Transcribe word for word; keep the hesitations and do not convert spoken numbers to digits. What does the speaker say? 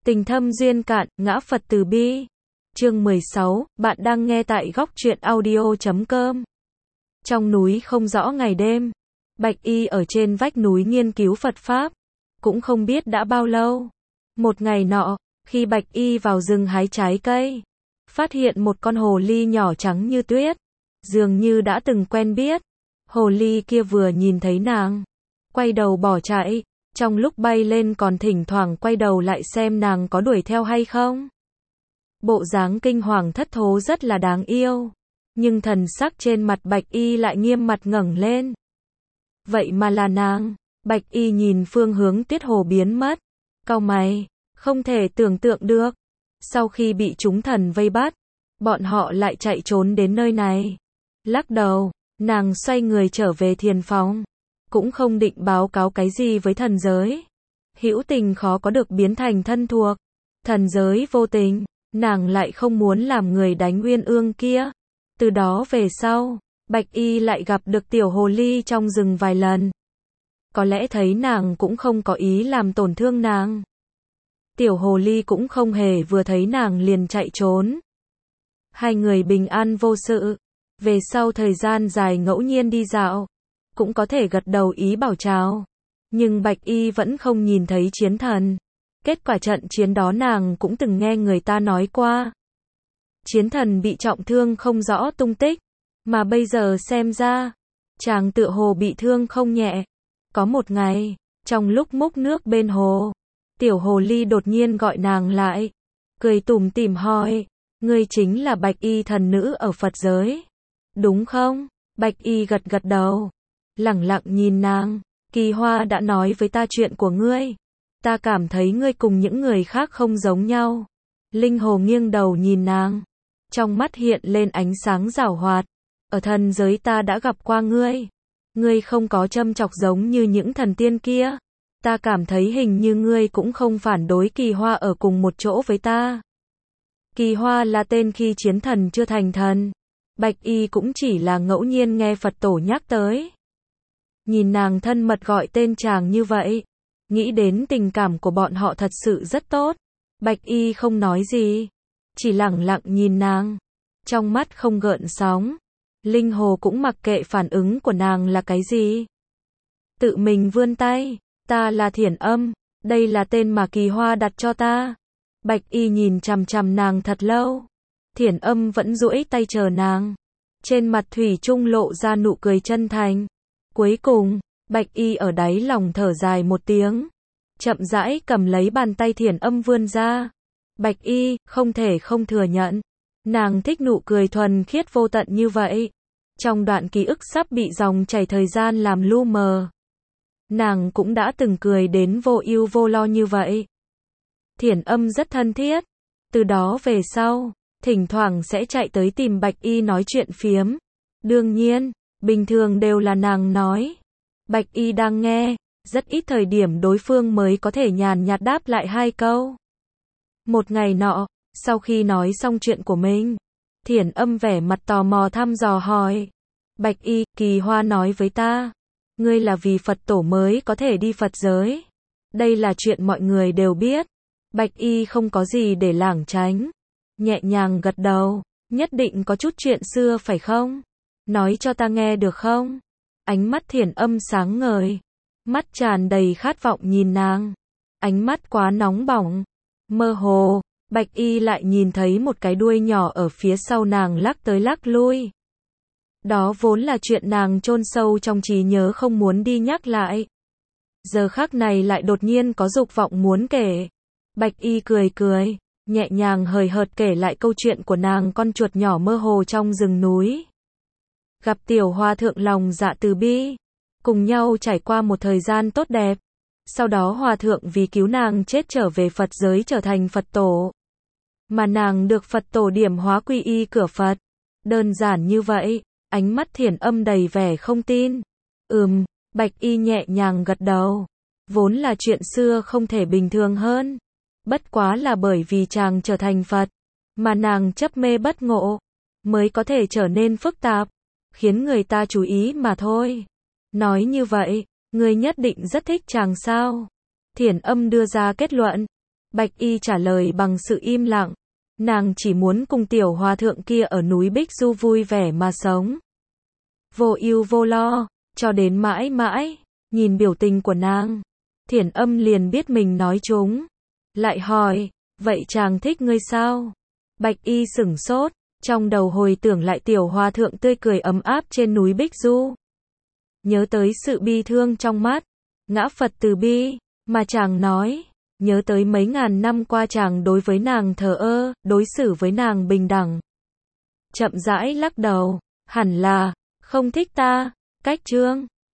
Tình thâm duyên cạn, ngã Phật từ bi. Chương mười sáu, bạn đang nghe tại góc truyện audio chấm com. Trong núi không rõ ngày đêm, Bạch Y ở trên vách núi nghiên cứu Phật Pháp. Cũng không biết đã bao lâu. Một ngày nọ, khi Bạch Y vào rừng hái trái cây, phát hiện một con hồ ly nhỏ trắng như tuyết, dường như đã từng quen biết. Hồ ly kia vừa nhìn thấy nàng, quay đầu bỏ chạy, trong lúc bay lên còn thỉnh thoảng quay đầu lại xem nàng có đuổi theo hay không. Bộ dáng kinh hoàng thất thố rất là đáng yêu, nhưng thần sắc trên mặt Bạch Y lại nghiêm mặt ngẩng lên. Vậy mà là nàng. Bạch Y nhìn phương hướng tuyết hồ biến mất, cau mày, không thể tưởng tượng được. Sau khi bị chúng thần vây bắt, bọn họ lại chạy trốn đến nơi này. Lắc đầu, nàng xoay người trở về thiền phòng, cũng không định báo cáo cái gì với thần giới. Hữu tình khó có được biến thành thân thuộc, thần giới vô tình, nàng lại không muốn làm người đánh Uyên Ương kia. Từ đó về sau, Bạch Y lại gặp được tiểu hồ ly trong rừng vài lần. Có lẽ thấy nàng cũng không có ý làm tổn thương nàng. Tiểu hồ ly cũng không hề vừa thấy nàng liền chạy trốn. Hai người bình an vô sự. Về sau thời gian dài ngẫu nhiên đi dạo, cũng có thể gật đầu ý bảo chào. Nhưng Bạch Y vẫn không nhìn thấy chiến thần. Kết quả trận chiến đó nàng cũng từng nghe người ta nói qua. Chiến thần bị trọng thương không rõ tung tích, mà bây giờ xem ra, chàng tựa hồ bị thương không nhẹ. Có một ngày, trong lúc múc nước bên hồ, tiểu hồ ly đột nhiên gọi nàng lại, cười tủm tỉm hỏi, ngươi chính là Bạch Y thần nữ ở Phật giới, đúng không? Bạch Y gật gật đầu, lẳng lặng nhìn nàng. Kỳ Hoa đã nói với ta chuyện của ngươi, ta cảm thấy ngươi cùng những người khác không giống nhau. Linh Hồ nghiêng đầu nhìn nàng, trong mắt hiện lên ánh sáng giảo hoạt. Ở thần giới ta đã gặp qua ngươi, ngươi không có châm chọc giống như những thần tiên kia. Ta cảm thấy hình như ngươi cũng không phản đối Kỳ Hoa ở cùng một chỗ với ta. Kỳ Hoa là tên khi chiến thần chưa thành thần. Bạch Y cũng chỉ là ngẫu nhiên nghe Phật tổ nhắc tới. Nhìn nàng thân mật gọi tên chàng như vậy, nghĩ đến tình cảm của bọn họ thật sự rất tốt. Bạch Y không nói gì, chỉ lẳng lặng nhìn nàng, trong mắt không gợn sóng. Linh Hồ cũng mặc kệ phản ứng của nàng là cái gì, tự mình vươn tay, ta là Thiển Âm, đây là tên mà Kỳ Hoa đặt cho ta. Bạch Y nhìn chằm chằm nàng thật lâu, Thiển Âm vẫn duỗi tay chờ nàng, trên mặt thủy chung lộ ra nụ cười chân thành. Cuối cùng, Bạch Y ở đáy lòng thở dài một tiếng, chậm rãi cầm lấy bàn tay Thiển Âm vươn ra. Bạch Y không thể không thừa nhận, nàng thích nụ cười thuần khiết vô tận như vậy. Trong đoạn ký ức sắp bị dòng chảy thời gian làm lu mờ, nàng cũng đã từng cười đến vô ưu vô lo như vậy. Thiển Âm rất thân thiết, từ đó về sau, thỉnh thoảng sẽ chạy tới tìm Bạch Y nói chuyện phiếm. Đương nhiên, bình thường đều là nàng nói. Bạch Y đang nghe, rất ít thời điểm đối phương mới có thể nhàn nhạt đáp lại hai câu. Một ngày nọ, sau khi nói xong chuyện của mình, Thiển Âm vẻ mặt tò mò thăm dò hỏi, Bạch Y, Kỳ Hoa nói với ta, ngươi là vì Phật tổ mới có thể đi Phật giới. Đây là chuyện mọi người đều biết. Bạch Y không có gì để lảng tránh, nhẹ nhàng gật đầu, nhất định có chút chuyện xưa phải không? Nói cho ta nghe được không? Ánh mắt Thiển Âm sáng ngời, mắt tràn đầy khát vọng nhìn nàng, ánh mắt quá nóng bỏng. Mơ hồ, Bạch Y lại nhìn thấy một cái đuôi nhỏ ở phía sau nàng lắc tới lắc lui. Đó vốn là chuyện nàng chôn sâu trong trí nhớ không muốn đi nhắc lại. Giờ khắc này lại đột nhiên có dục vọng muốn kể. Bạch Y cười cười, nhẹ nhàng hời hợt kể lại câu chuyện của nàng con chuột nhỏ mơ hồ trong rừng núi. Gặp tiểu hòa thượng lòng dạ từ bi, cùng nhau trải qua một thời gian tốt đẹp. Sau đó hòa thượng vì cứu nàng chết trở về Phật giới trở thành Phật tổ. Mà nàng được Phật tổ điểm hóa quy y cửa Phật. Đơn giản như vậy, ánh mắt Thiển Âm đầy vẻ không tin. Ừm, Bạch Y nhẹ nhàng gật đầu. Vốn là chuyện xưa không thể bình thường hơn. Bất quá là bởi vì chàng trở thành Phật, mà nàng chấp mê bất ngộ, mới có thể trở nên phức tạp, khiến người ta chú ý mà thôi. Nói như vậy, ngươi nhất định rất thích chàng sao? Thiển Âm đưa ra kết luận. Bạch y trả lời bằng sự im lặng. Nàng chỉ muốn cùng tiểu hòa thượng kia ở núi Bích Du vui vẻ mà sống. Vô ưu vô lo, cho đến mãi mãi, nhìn biểu tình của nàng. Thiển Âm liền biết mình nói trúng. Lại hỏi, vậy chàng thích ngươi sao? Bạch y sửng sốt, trong đầu hồi tưởng lại tiểu hòa thượng tươi cười ấm áp trên núi Bích Du. Nhớ tới sự bi thương trong mắt, ngã Phật từ bi, mà chàng nói. Nhớ tới mấy ngàn năm qua chàng đối với nàng thờ ơ, đối xử với nàng bình đẳng. Chậm rãi lắc đầu, hẳn là, không thích ta, cách chương.